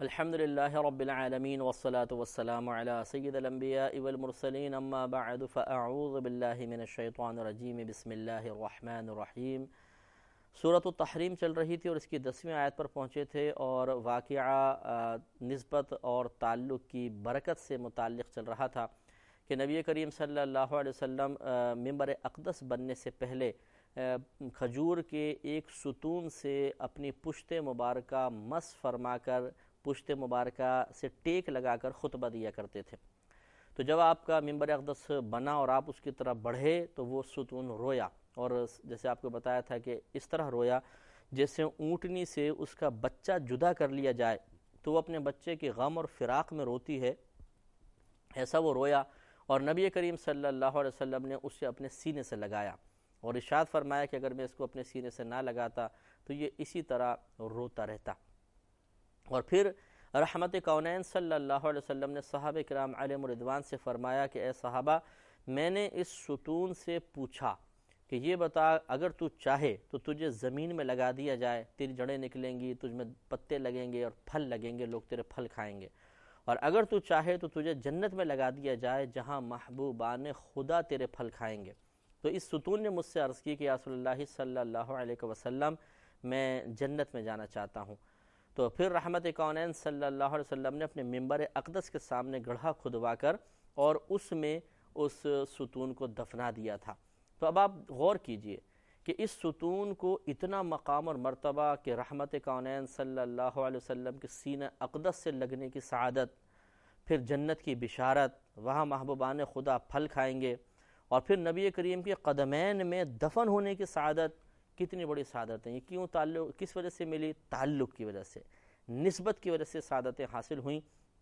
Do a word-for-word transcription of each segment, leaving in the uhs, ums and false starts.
الحمد للہ رب العالمین والصلاة والسلام علی سید الانبیاء والمرسلین اما بعد فاعوذ باللہ من الشیطان الرجیم بسم اللہ الرحمن الرحیم۔ سورۃ التحریم چل رہی تھی اور اس کی دسویں آیت پر پہنچے تھے، اور واقعہ نسبت اور تعلق کی برکت سے متعلق چل رہا تھا کہ نبی کریم صلی اللہ علیہ وسلم ممبر اقدس بننے سے پہلے کھجور کے ایک ستون سے اپنی پشت مبارکہ مس فرما کر پشت مبارکہ سے ٹیک لگا کر خطبہ دیا کرتے تھے۔ تو جب آپ کا ممبر اقدس بنا اور آپ اس کی طرف بڑھے تو وہ ستون رویا، اور جیسے آپ کو بتایا تھا کہ اس طرح رویا جیسے اونٹنی سے اس کا بچہ جدا کر لیا جائے تو وہ اپنے بچے کے غم اور فراق میں روتی ہے، ایسا وہ رویا۔ اور نبی کریم صلی اللہ علیہ وسلم نے اسے اپنے سینے سے لگایا اور ارشاد فرمایا کہ اگر میں اس کو اپنے سینے سے نہ لگاتا تو یہ اسی طرح روتا رہتا۔ اور پھر رحمت کونین صلی اللہ علیہ وسلم نے صحابہ کرام علیہم رضوان سے فرمایا کہ اے صحابہ، میں نے اس ستون سے پوچھا کہ یہ بتا اگر تو چاہے تو تجھے زمین میں لگا دیا جائے، تیری جڑیں نکلیں گی، تجھ میں پتے لگیں گے اور پھل لگیں گے، لوگ تیرے پھل کھائیں گے، اور اگر تو چاہے تو تجھے جنت میں لگا دیا جائے جہاں محبوبان خدا تیرے پھل کھائیں گے۔ تو اس ستون نے مجھ سے عرض کی کہ یا رسول اللہ صلی اللہ علیہ وسلم میں جنت میں جانا چاہتا ہوں۔ تو پھر رحمت کونین صلی اللہ علیہ وسلم نے اپنے ممبر اقدس کے سامنے گڑھا کھدوا کر اور اس میں اس ستون کو دفنا دیا تھا۔ تو اب آپ غور کیجئے کہ اس ستون کو اتنا مقام اور مرتبہ کہ رحمت کونین صلی اللہ علیہ وسلم کے سینہ اقدس سے لگنے کی سعادت، پھر جنت کی بشارت، وہاں محبوبان خدا پھل کھائیں گے، اور پھر نبی کریم کے قدمین میں دفن ہونے کی سعادت، کتنی بڑی سعادت ہیں یہ! کیوں تعلق کس وجہ سے ملی؟ تعلق کی وجہ سے، نسبت کی وجہ سے سعادتیں حاصل ہوئیں۔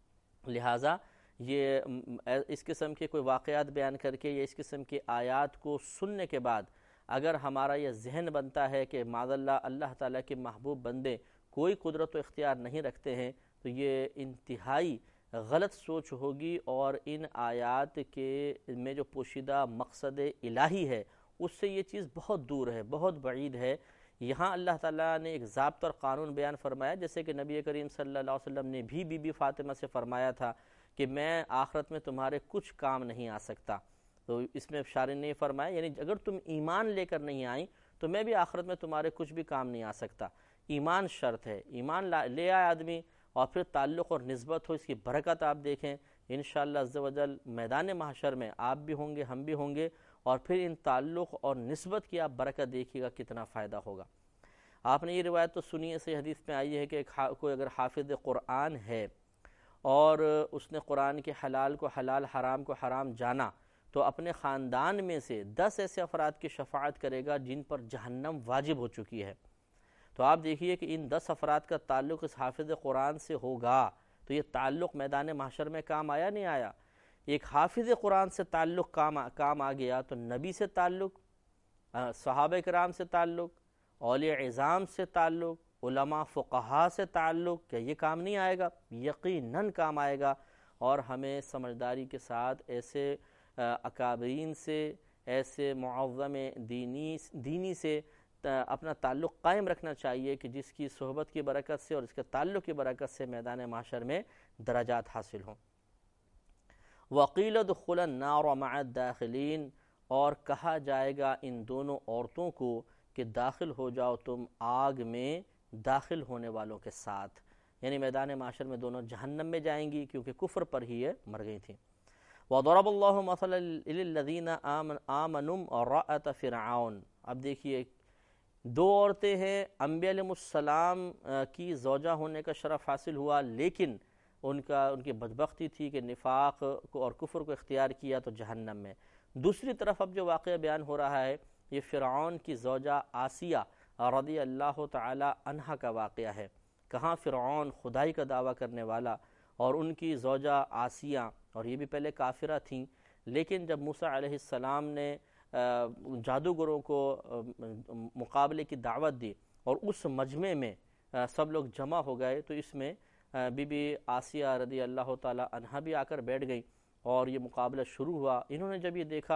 لہٰذا یہ اس قسم کے کوئی واقعات بیان کر کے یا اس قسم کی آیات کو سننے کے بعد اگر ہمارا یہ ذہن بنتا ہے کہ معاذ اللہ اللہ تعالیٰ کے محبوب بندے کوئی قدرت و اختیار نہیں رکھتے ہیں، تو یہ انتہائی غلط سوچ ہوگی، اور ان آیات کے میں جو پوشیدہ مقصد الہی ہے اس سے یہ چیز بہت دور ہے، بہت بعید ہے۔ یہاں اللہ تعالیٰ نے ایک ضابطہ اور قانون بیان فرمایا، جیسے کہ نبی کریم صلی اللہ علیہ وسلم نے بھی بی بی فاطمہ سے فرمایا تھا کہ میں آخرت میں تمہارے کچھ کام نہیں آ سکتا۔ تو اس میں شارع نے فرمایا یعنی اگر تم ایمان لے کر نہیں آئیں تو میں بھی آخرت میں تمہارے کچھ بھی کام نہیں آ سکتا۔ ایمان شرط ہے، ایمان لے آئے آدمی اور پھر تعلق اور نسبت ہو، اس کی برکت آپ دیکھیں انشاءاللہ عز و جل میدان محشر میں آپ بھی ہوں گے، ہم بھی ہوں گے، اور پھر ان تعلق اور نسبت کی آپ برکت دیکھیے گا کتنا فائدہ ہوگا۔ آپ نے یہ روایت تو سنی ہے، صحیح حدیث میں آئی ہے کہ کوئی اگر حافظ قرآن ہے اور اس نے قرآن کے حلال کو حلال، حرام کو حرام جانا، تو اپنے خاندان میں سے دس ایسے افراد کی شفاعت کرے گا جن پر جہنم واجب ہو چکی ہے۔ تو آپ دیکھیے کہ ان دس افراد کا تعلق اس حافظ قرآن سے ہوگا تو یہ تعلق میدان محشر میں کام آیا نہیں آیا؟ ایک حافظ قرآن سے تعلق کام کام آ گیا تو نبی سے تعلق، صحابہ کرام سے تعلق، اولیاء عظام سے تعلق، علماء فقہا سے تعلق، کیا یہ کام نہیں آئے گا؟ یقیناً کام آئے گا، اور ہمیں سمجھداری کے ساتھ ایسے اکابرین سے، ایسے معظم دینی دینی سے اپنا تعلق قائم رکھنا چاہیے کہ جس کی صحبت کی برکت سے اور اس کے تعلق کی برکت سے میدان محشر میں درجات حاصل ہوں۔ وَقِيلَ ادْخُلَا النَّارَ مَعَ الدَّاخِلِينَ، اور کہا جائے گا ان دونوں عورتوں کو کہ داخل ہو جاؤ تم آگ میں داخل ہونے والوں کے ساتھ، یعنی میدان معاشر میں دونوں جہنم میں جائیں گی کیونکہ کفر پر ہی یہ مر گئی تھیں۔ وَضَرَبَ اللَّهُ مَثَلًا لِلَّذِينَ آمَنُوا امْرَأَتَ فِرْعَوْنَ۔ اب دیکھیے دو عورتیں ہیں، انبیاء علیہ السلام کی زوجہ ہونے کا شرف حاصل ہوا، لیکن ان کا ان کی بدبختی تھی کہ نفاق کو اور کفر کو اختیار کیا تو جہنم میں۔ دوسری طرف اب جو واقعہ بیان ہو رہا ہے یہ فرعون کی زوجہ آسیہ رضی اللہ تعالی عنہا کا واقعہ ہے۔ کہاں فرعون خدائی کا دعویٰ کرنے والا اور ان کی زوجہ آسیہ، اور یہ بھی پہلے کافرہ تھیں، لیکن جب موسیٰ علیہ السلام نے جادوگروں کو مقابلے کی دعوت دی اور اس مجمع میں سب لوگ جمع ہو گئے تو اس میں بی بی آسیہ رضی اللہ تعالی عنہا بھی آ کر بیٹھ گئی اور یہ مقابلہ شروع ہوا۔ انہوں نے جب یہ دیکھا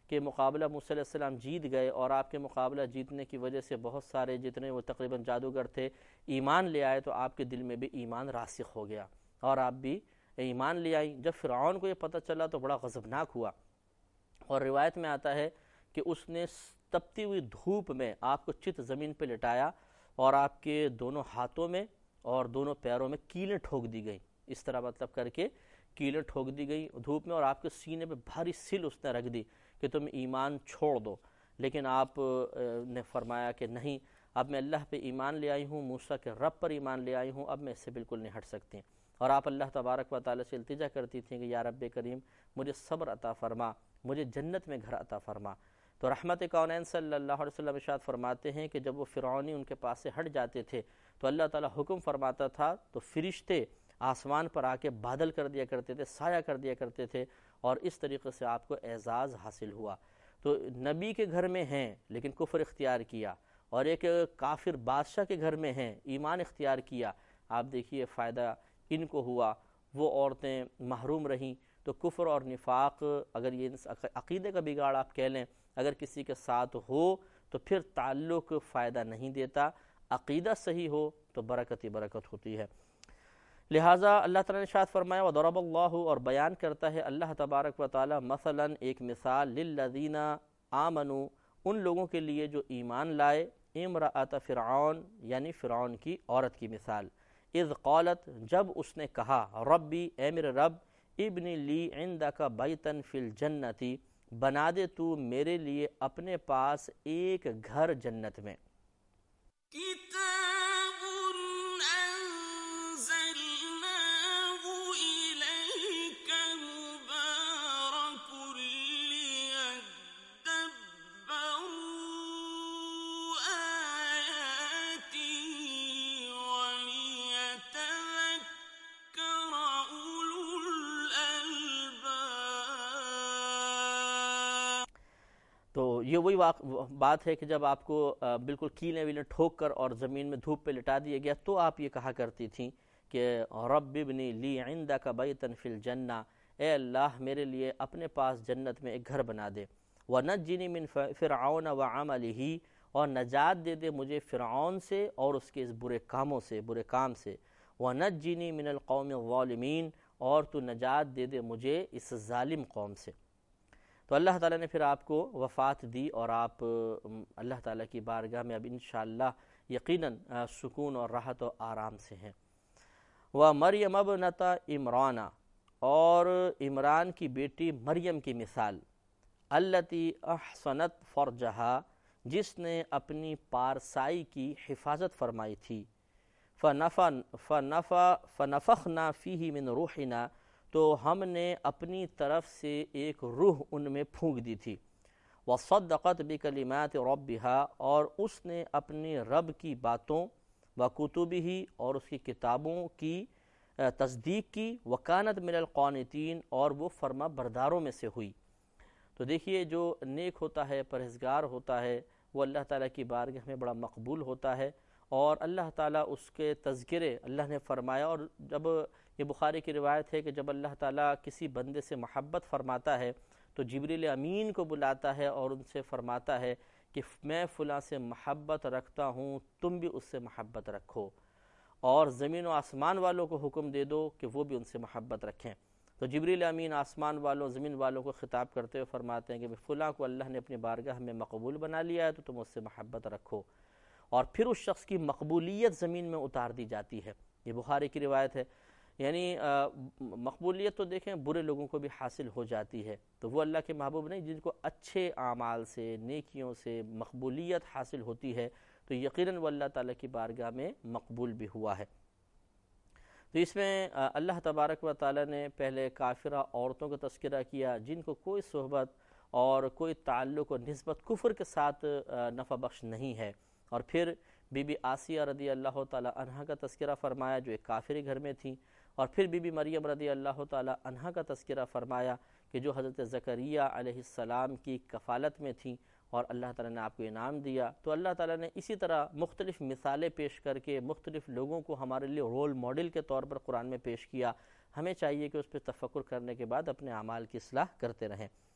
کہ مقابلہ موسیٰ علیہ السلام جیت گئے، اور آپ کے مقابلہ جیتنے کی وجہ سے بہت سارے جتنے وہ تقریباً جادوگر تھے ایمان لے آئے، تو آپ کے دل میں بھی ایمان راسخ ہو گیا اور آپ بھی ایمان لے آئیں۔ جب فرعون کو یہ پتہ چلا تو بڑا غضبناک ہوا، اور روایت میں آتا ہے کہ اس نے تپتی ہوئی دھوپ میں آپ کو چت زمین پہ لٹایا، اور آپ کے دونوں ہاتھوں میں اور دونوں پیروں میں کیلیں ٹھوک دی گئیں، اس طرح مطلب کر کے کیلیں ٹھوک دی گئی دھوپ میں، اور آپ کے سینے پہ بھاری سل اس نے رکھ دی کہ تم ایمان چھوڑ دو، لیکن آپ نے فرمایا کہ نہیں، اب میں اللہ پہ ایمان لے آئی ہوں، موسیٰ کے رب پر ایمان لے آئی ہوں، اب میں اس سے بالکل نہیں ہٹ سکتی، اور آپ اللہ تبارک و تعالیٰ سے التجا کرتی تھیں کہ یا رب کریم مجھے صبر عطا فرما، مجھے جنت میں گھر عطا فرما۔ تو رحمت کونین صلی اللہ علیہ وسلم ارشاد فرماتے ہیں کہ جب وہ فرعونی ان کے پاس سے ہٹ جاتے تھے تو اللہ تعالیٰ حکم فرماتا تھا تو فرشتے آسمان پر آ کے بادل کر دیا کرتے تھے، سایہ کر دیا کرتے تھے، اور اس طریقے سے آپ کو اعزاز حاصل ہوا۔ تو نبی کے گھر میں ہیں لیکن کفر اختیار کیا، اور ایک کافر بادشاہ کے گھر میں ہیں ایمان اختیار کیا، آپ دیکھیے فائدہ ان کو ہوا، وہ عورتیں محروم رہیں۔ تو کفر اور نفاق، اگر یہ عقیدے کا بگاڑ آپ کہہ لیں، اگر کسی کے ساتھ ہو تو پھر تعلق فائدہ نہیں دیتا، عقیدہ صحیح ہو تو برکت ہی برکت ہوتی ہے۔ لہٰذا اللہ تعالیٰ نے ارشاد فرمایا وَضَرَبَ اللَّهُ، اور بیان کرتا ہے اللہ تبارک و تعالیٰ مثلاً ایک مثال، لِلَّذِينَ آمَنُوا، ان لوگوں کے لیے جو ایمان لائے، امرأۃ فرعون، یعنی فرعون کی عورت کی مثال، اذ قالت، جب اس نے کہا، ربی، اے میرے رب، ابن لی عندک بیتن فی الجنتی، بنا دے تو میرے لیے اپنے پاس ایک گھر جنت میں۔ کتاب انزلناہ الیک مبارک لیدبروا آیاتہ ولیتذکر اولو الالباب۔ تو یہ وہی بات ہے کہ جب آپ کو بالکل کیلیں ویلیں ٹھوک کر اور زمین میں دھوپ پہ لٹا دیا گیا تو آپ یہ کہا کرتی تھیں کہ رب ابنی لی عندک بیتن فی الجنہ، اے اللہ میرے لیے اپنے پاس جنت میں ایک گھر بنا دے، وَنَجِّنِي مِن فِرْعَوْنَ وَعَمَلِهِ، اور نجات دے دے مجھے فرعون سے اور اس کے اس برے کاموں سے، برے کام سے، وَنَجِّنِي مِنَ الْقَوْمِ الظَّالِمِينَ، اور تو نجات دے دے مجھے اس ظالم قوم سے۔ تو اللہ تعالیٰ نے پھر آپ کو وفات دی، اور آپ اللہ تعالیٰ کی بارگاہ میں اب انشاءاللہ یقیناً سکون اور راحت و آرام سے ہیں۔ وَمَرْيَمَ ابْنَتَ عِمْرَانَ، اور عمران کی بیٹی مریم کی مثال، التی احصنت فرجہا، جس نے اپنی پارسائی کی حفاظت فرمائی تھی، فَنَفَخْنَا فِيهِ مِن رُوحِنَا، تو ہم نے اپنی طرف سے ایک روح ان میں پھونک دی تھی، وَصَدَّقَتْ بِكَلِمَاتِ رَبِّهَا، اور اس نے اپنی رب کی باتوں، وَكُتُبِهِ، اور اس کی کتابوں کی تصدیق کی، وَكَانَتْ مِنَ الْقَانِتِينَ، اور وہ فرما برداروں میں سے ہوئی۔ تو دیکھیے جو نیک ہوتا ہے، پرہیزگار ہوتا ہے، وہ اللہ تعالیٰ کی بارگاہ میں بڑا مقبول ہوتا ہے، اور اللہ تعالیٰ اس کے تذکرے اللہ نے فرمایا۔ اور جب یہ بخاری کی روایت ہے کہ جب اللہ تعالیٰ کسی بندے سے محبت فرماتا ہے تو جبریل امین کو بلاتا ہے اور ان سے فرماتا ہے کہ میں فلاں سے محبت رکھتا ہوں، تم بھی اس سے محبت رکھو، اور زمین و آسمان والوں کو حکم دے دو کہ وہ بھی ان سے محبت رکھیں۔ تو جبریل امین آسمان والوں، زمین والوں کو خطاب کرتے ہوئے فرماتے ہیں کہ فلاں کو اللہ نے اپنی بارگاہ میں مقبول بنا لیا ہے تو تم اس سے محبت رکھو، اور پھر اس شخص کی مقبولیت زمین میں اتار دی جاتی ہے۔ یہ بخاری کی روایت ہے۔ یعنی مقبولیت تو دیکھیں برے لوگوں کو بھی حاصل ہو جاتی ہے، تو وہ اللہ کے محبوب نہیں جن کو اچھے اعمال سے، نیکیوں سے مقبولیت حاصل ہوتی ہے، تو یقیناً وہ اللہ تعالیٰ کی بارگاہ میں مقبول بھی ہوا ہے۔ تو اس میں اللہ تبارک و تعالیٰ نے پہلے کافرہ عورتوں کا تذکرہ کیا جن کو کوئی صحبت اور کوئی تعلق و نسبت کفر کے ساتھ نفع بخش نہیں ہے، اور پھر بی بی آسیہ رضی اللہ تعالیٰ عنہا کا تذکرہ فرمایا جو ایک کافری گھر میں تھیں، اور پھر بی بی مریم رضی اللہ تعالیٰ عنہا کا تذکرہ فرمایا کہ جو حضرت زکریا علیہ السلام کی کفالت میں تھیں، اور اللہ تعالیٰ نے آپ کو انعام دیا۔ تو اللہ تعالیٰ نے اسی طرح مختلف مثالیں پیش کر کے مختلف لوگوں کو ہمارے لیے رول ماڈل کے طور پر قرآن میں پیش کیا۔ ہمیں چاہیے کہ اس پہ تفکر کرنے کے بعد اپنے اعمال کی اصلاح کرتے رہیں۔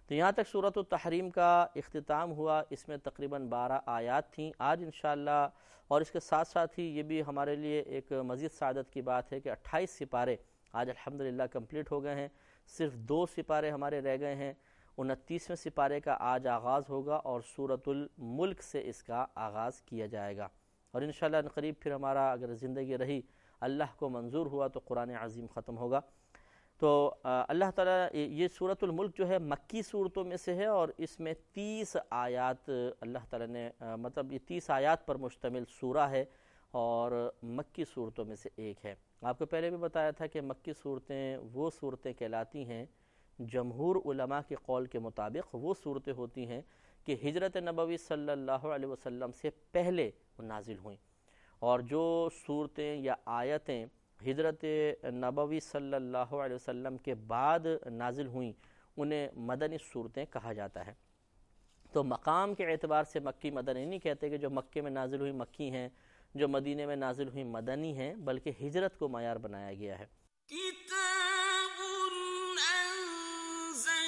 تو یہاں تک سورۃ التحریم کا اختتام ہوا. اس میں تقریباً بارہ آیات تھیں. آج انشاءاللہ اور اس کے ساتھ ساتھ ہی یہ بھی ہمارے لیے ایک مزید سعادت کی بات ہے کہ اٹھائیس سپارے آج الحمدللہ کمپلیٹ ہو گئے ہیں. صرف دو سپارے ہمارے رہ گئے ہیں. انتیسویں سپارے کا آج آغاز ہوگا اور سورۃ الملک سے اس کا آغاز کیا جائے گا. اور انشاءاللہ قریب پھر ہمارا اگر زندگی رہی اللہ کو منظور ہوا تو قرآن عظیم ختم ہوگا. تو اللہ تعالیٰ یہ سورۃ الملک جو ہے مکی صورتوں میں سے ہے اور اس میں تیس آیات اللہ تعالیٰ نے مطلب یہ تیس آیات پر مشتمل سورہ ہے اور مکی صورتوں میں سے ایک ہے. آپ کو پہلے بھی بتایا تھا کہ مکی صورتیں وہ صورتیں کہلاتی ہیں جمہور علماء کے قول کے مطابق وہ صورتیں ہوتی ہیں کہ ہجرت نبوی صلی اللہ علیہ وسلم سے پہلے وہ نازل ہوئیں. اور جو صورتیں یا آیتیں ہجرت نبوی صلی اللہ علیہ وسلم کے بعد نازل ہوئیں انہیں مدنی صورتیں کہا جاتا ہے. تو مقام کے اعتبار سے مکی مدنی نہیں کہتے کہ جو مکے میں نازل ہوئی مکی ہیں، جو مدینے میں نازل ہوئی مدنی ہیں، بلکہ ہجرت کو معیار بنایا گیا ہے. کتاب انزلناه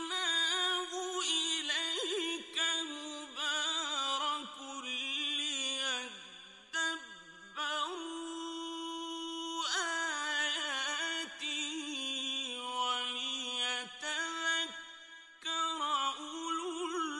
الیک مبارک لیدبروا آیاته ولیتذکر اولو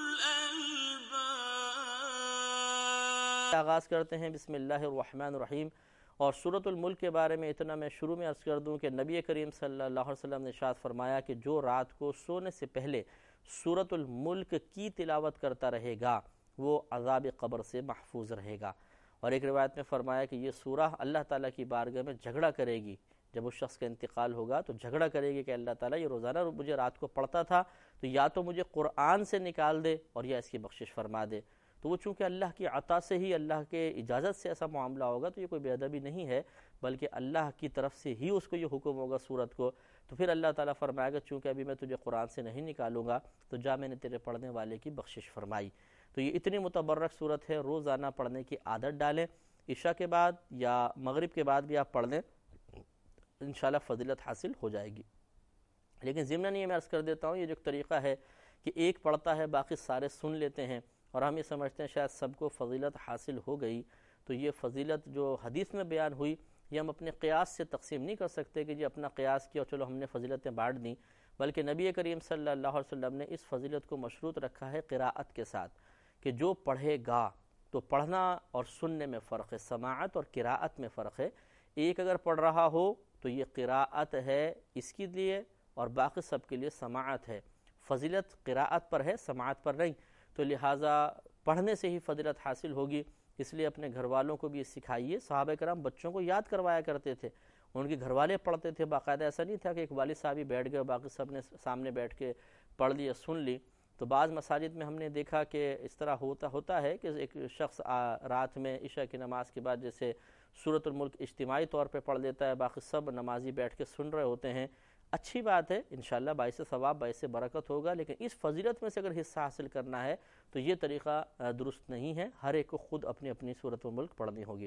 الالباب. آغاز کرتے ہیں بسم اللہ الرحمن الرحیم. اور سورۃ الملک کے بارے میں اتنا میں شروع میں عرض کر دوں کہ نبی کریم صلی اللہ علیہ وسلم نے ارشاد فرمایا کہ جو رات کو سونے سے پہلے سورۃ الملک کی تلاوت کرتا رہے گا وہ عذاب قبر سے محفوظ رہے گا. اور ایک روایت میں فرمایا کہ یہ سورہ اللہ تعالیٰ کی بارگاہ میں جھگڑا کرے گی. جب اس شخص کا انتقال ہوگا تو جھگڑا کرے گی کہ اللہ تعالیٰ یہ روزانہ مجھے رات کو پڑھتا تھا تو یا تو مجھے قرآن سے نکال دے اور یا اس کی بخشش فرما دے. تو وہ چونکہ اللہ کی عطا سے ہی اللہ کے اجازت سے ایسا معاملہ ہوگا تو یہ کوئی بے ادبی نہیں ہے بلکہ اللہ کی طرف سے ہی اس کو یہ حکم ہوگا سورت کو. تو پھر اللہ تعالیٰ فرمائے گا چونکہ ابھی میں تجھے قرآن سے نہیں نکالوں گا تو جا میں نے تیرے پڑھنے والے کی بخشش فرمائی. تو یہ اتنی متبرک صورت ہے، روزانہ پڑھنے کی عادت ڈالیں. عشاء کے بعد یا مغرب کے بعد بھی آپ پڑھ لیں انشاءاللہ فضیلت حاصل ہو جائے گی. لیکن ضمناً یہ میں عرض کر دیتا ہوں یہ جو طریقہ ہے کہ ایک پڑھتا ہے باقی سارے سن لیتے ہیں اور ہم یہ سمجھتے ہیں شاید سب کو فضیلت حاصل ہو گئی، تو یہ فضیلت جو حدیث میں بیان ہوئی یہ ہم اپنے قیاس سے تقسیم نہیں کر سکتے کہ جی اپنا قیاس کیا اور چلو ہم نے فضیلتیں بانٹ دیں، بلکہ نبی کریم صلی اللہ علیہ وسلم نے اس فضیلت کو مشروط رکھا ہے قراءت کے ساتھ کہ جو پڑھے گا تو پڑھنا اور سننے میں فرق ہے، سماعت اور قراءت میں فرق ہے. ایک اگر پڑھ رہا ہو تو یہ قراءت ہے اس کے لیے اور باقی سب کے لیے سماعت ہے. فضیلت قراءت پر ہے سماعت پر نہیں، تو لہٰذا پڑھنے سے ہی فضیلت حاصل ہوگی. اس لیے اپنے گھر والوں کو بھی سکھائیے. صحابہ کرام بچوں کو یاد کروایا کرتے تھے، ان کے گھر والے پڑھتے تھے باقاعدہ. ایسا نہیں تھا کہ ایک والد صاحب ہی بیٹھ گئے باقی سب نے سامنے بیٹھ کے پڑھ لیا سن لی. تو بعض مساجد میں ہم نے دیکھا کہ اس طرح ہوتا ہوتا ہے کہ ایک شخص رات میں عشاء کی نماز کے بعد جیسے سورۃ الملک اجتماعی طور پہ پڑھ لیتا ہے، باقی سب نمازی بیٹھ کے سن رہے ہوتے ہیں. اچھی بات ہے انشاءاللہ، باعث ثواب باعث برکت ہوگا، لیکن اس فضیلت میں سے اگر حصہ حاصل کرنا ہے تو یہ طریقہ درست نہیں ہے. ہر ایک کو خود اپنی اپنی سورۃ الملک پڑھنی ہوگی.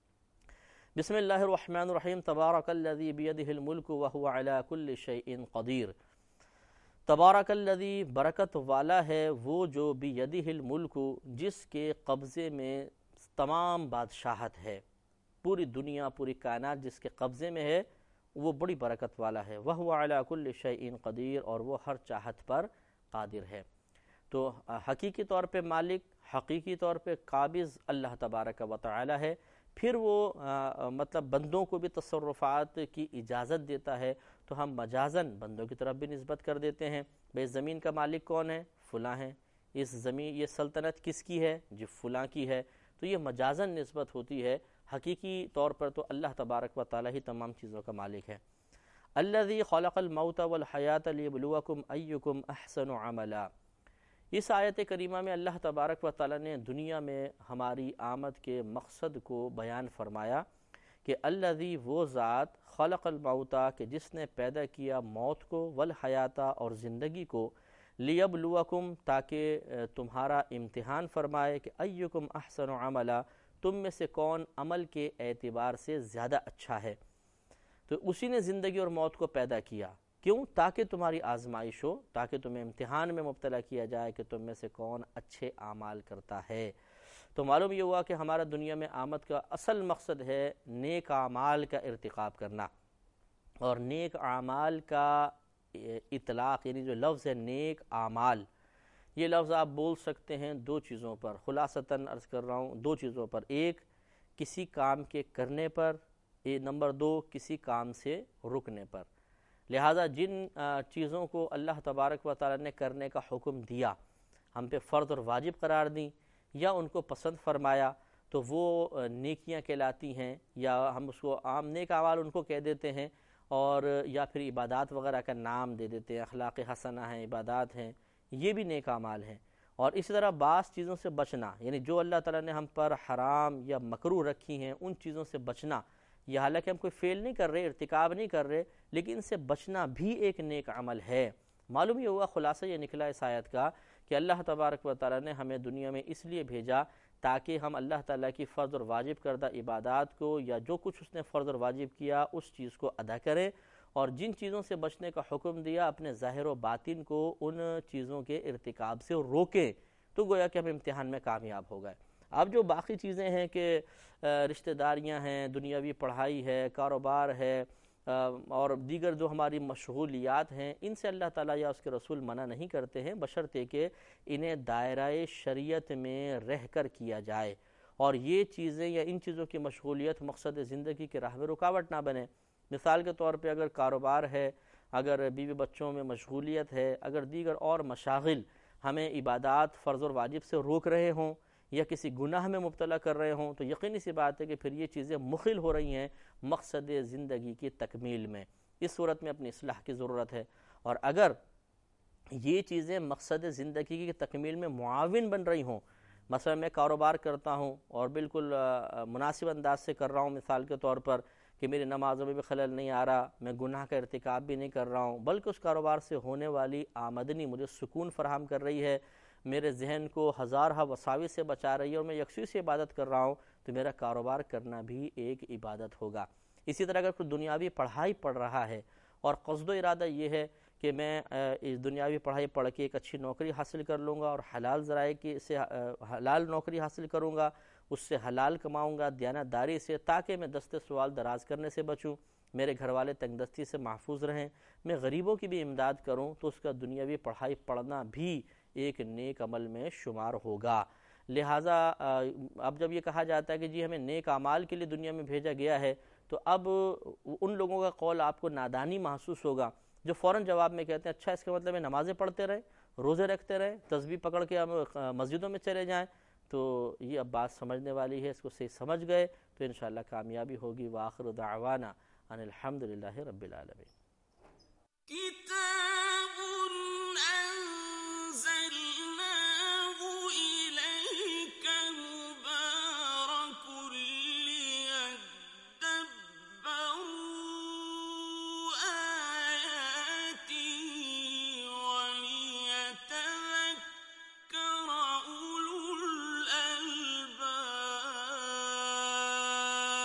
بسم اللہ الرحمن الرحیم. تبارک الذی بیدہ الملک وہو علی کل شیء قدیر. تبارک الذی، برکت والا ہے وہ جو بیدہ الملک، جس کے قبضے میں تمام بادشاہت ہے. پوری دنیا پوری کائنات جس کے قبضے میں ہے وہ بڑی برکت والا ہے. وَهُوَ عَلَى كُلِّ شَيْءٍ قدیر، اور وہ ہر چاہت پر قادر ہے. تو حقیقی طور پہ مالک، حقیقی طور پہ قابض اللہ تبارک و تعالی ہے. پھر وہ آ, مطلب بندوں کو بھی تصرفات کی اجازت دیتا ہے تو ہم مجازن بندوں کی طرف بھی نسبت کر دیتے ہیں. بھئی زمین کا مالک کون ہے؟ فلاں ہے. اس زمین یہ سلطنت کس کی ہے؟ جی فلاں کی ہے. تو یہ مجازن نسبت ہوتی ہے. حقیقی طور پر تو اللہ تبارک و تعالی ہی تمام چیزوں کا مالک ہے. الذی خلق الموت والحیات لیبلوکم ایکم احسن عملا. اس آیت کریمہ میں اللہ تبارک و تعالی نے دنیا میں ہماری آمد کے مقصد کو بیان فرمایا کہ الذی، وہ ذات، خلق الموت، کہ جس نے پیدا کیا موت کو، والحیات، اور زندگی کو، لیبلوکم، تاکہ تمہارا امتحان فرمائے کہ ایکم احسن عملا، تم میں سے کون عمل کے اعتبار سے زیادہ اچھا ہے. تو اسی نے زندگی اور موت کو پیدا کیا. کیوں؟ تاکہ تمہاری آزمائش ہو، تاکہ تمہیں امتحان میں مبتلا کیا جائے کہ تم میں سے کون اچھے اعمال کرتا ہے۔ تو معلوم یہ ہوا کہ ہمارا دنیا میں آمد کا اصل مقصد ہے نیک اعمال کا ارتکاب کرنا، اور نیک اعمال کا اطلاق یعنی جو لفظ ہے نیک اعمال، یہ لفظ آپ بول سکتے ہیں دو چیزوں پر، خلاصتاً عرض کر رہا ہوں دو چیزوں پر، ایک کسی کام کے کرنے پر، نمبر دو کسی کام سے رکنے پر۔ لہٰذا جن چیزوں کو اللہ تبارک و تعالی نے کرنے کا حکم دیا، ہم پہ فرض اور واجب قرار دیں یا ان کو پسند فرمایا، تو وہ نیکیاں کہلاتی ہیں، یا ہم اس کو عام نیک اعمال ان کو کہہ دیتے ہیں، اور یا پھر عبادات وغیرہ کا نام دے دیتے ہیں، اخلاق حسنہ ہیں، عبادات ہیں، یہ بھی نیک اعمال ہیں۔ اور اسی طرح بعض چیزوں سے بچنا، یعنی جو اللہ تعالیٰ نے ہم پر حرام یا مکروہ رکھی ہیں ان چیزوں سے بچنا، یہ حالانکہ ہم کوئی فعل نہیں کر رہے، ارتکاب نہیں کر رہے، لیکن ان سے بچنا بھی ایک نیک عمل ہے۔ معلوم یہ ہوا، خلاصہ یہ نکلا اس آیت کا کہ اللہ تبارک و تعالیٰ نے ہمیں دنیا میں اس لیے بھیجا تاکہ ہم اللہ تعالیٰ کی فرض اور واجب کردہ عبادات کو، یا جو کچھ اس نے فرض اور واجب کیا اس چیز کو ادا کریں، اور جن چیزوں سے بچنے کا حکم دیا اپنے ظاہر و باطن کو ان چیزوں کے ارتکاب سے روکیں، تو گویا کہ ہم امتحان میں کامیاب ہو گئے۔ اب جو باقی چیزیں ہیں کہ رشتہ داریاں ہیں، دنیاوی پڑھائی ہے، کاروبار ہے، اور دیگر جو ہماری مشغولیات ہیں، ان سے اللہ تعالیٰ یا اس کے رسول منع نہیں کرتے ہیں، بشرطے کہ انہیں دائرہ شریعت میں رہ کر کیا جائے، اور یہ چیزیں یا ان چیزوں کی مشغولیت مقصد زندگی کے راہ میں رکاوٹ نہ بنے۔ مثال کے طور پہ اگر کاروبار ہے، اگر بیوی بچوں میں مشغولیت ہے، اگر دیگر اور مشاغل ہمیں عبادات فرض اور واجب سے روک رہے ہوں یا کسی گناہ میں مبتلا کر رہے ہوں، تو یقینی سی بات ہے کہ پھر یہ چیزیں مخل ہو رہی ہیں مقصد زندگی کی تکمیل میں۔ اس صورت میں اپنی اصلاح کی ضرورت ہے، اور اگر یہ چیزیں مقصد زندگی کی تکمیل میں معاون بن رہی ہوں، مثلا میں کاروبار کرتا ہوں اور بالکل مناسب انداز سے کر رہا ہوں، مثال کے طور پر کہ میری نمازوں میں بھی خلل نہیں آ رہا، میں گناہ کا ارتکاب بھی نہیں کر رہا ہوں، بلکہ اس کاروبار سے ہونے والی آمدنی مجھے سکون فراہم کر رہی ہے، میرے ذہن کو ہزارہ وساوس سے بچا رہی ہے، اور میں یکسوئی سے عبادت کر رہا ہوں، تو میرا کاروبار کرنا بھی ایک عبادت ہوگا۔ اسی طرح اگر کوئی دنیاوی پڑھائی پڑھ رہا ہے اور قصد و ارادہ یہ ہے کہ میں اس دنیاوی پڑھائی پڑھ کے ایک اچھی نوکری حاصل کر لوں گا اور حلال ذرائع کی سے حلال نوکری حاصل کروں گا، اس سے حلال کماؤں گا دیانت داری سے، تاکہ میں دست سوال دراز کرنے سے بچوں، میرے گھر والے تنگ دستی سے محفوظ رہیں، میں غریبوں کی بھی امداد کروں، تو اس کا دنیاوی پڑھائی پڑھنا بھی ایک نیک عمل میں شمار ہوگا۔ لہٰذا اب جب یہ کہا جاتا ہے کہ جی ہمیں نیک اعمال کے لیے دنیا میں بھیجا گیا ہے، تو اب ان لوگوں کا قول آپ کو نادانی محسوس ہوگا جو فوراً جواب میں کہتے ہیں اچھا اس کا مطلب ہے نمازیں پڑھتے رہیں، روزے رکھتے رہیں، تسبیح پکڑ کے ہم مسجدوں میں چلے جائیں، تو یہ اب بات سمجھنے والی ہے، اس کو صحیح سمجھ گئے تو انشاءاللہ کامیابی ہوگی۔ وآخر دعوانا ان الحمدللہ رب العالمین۔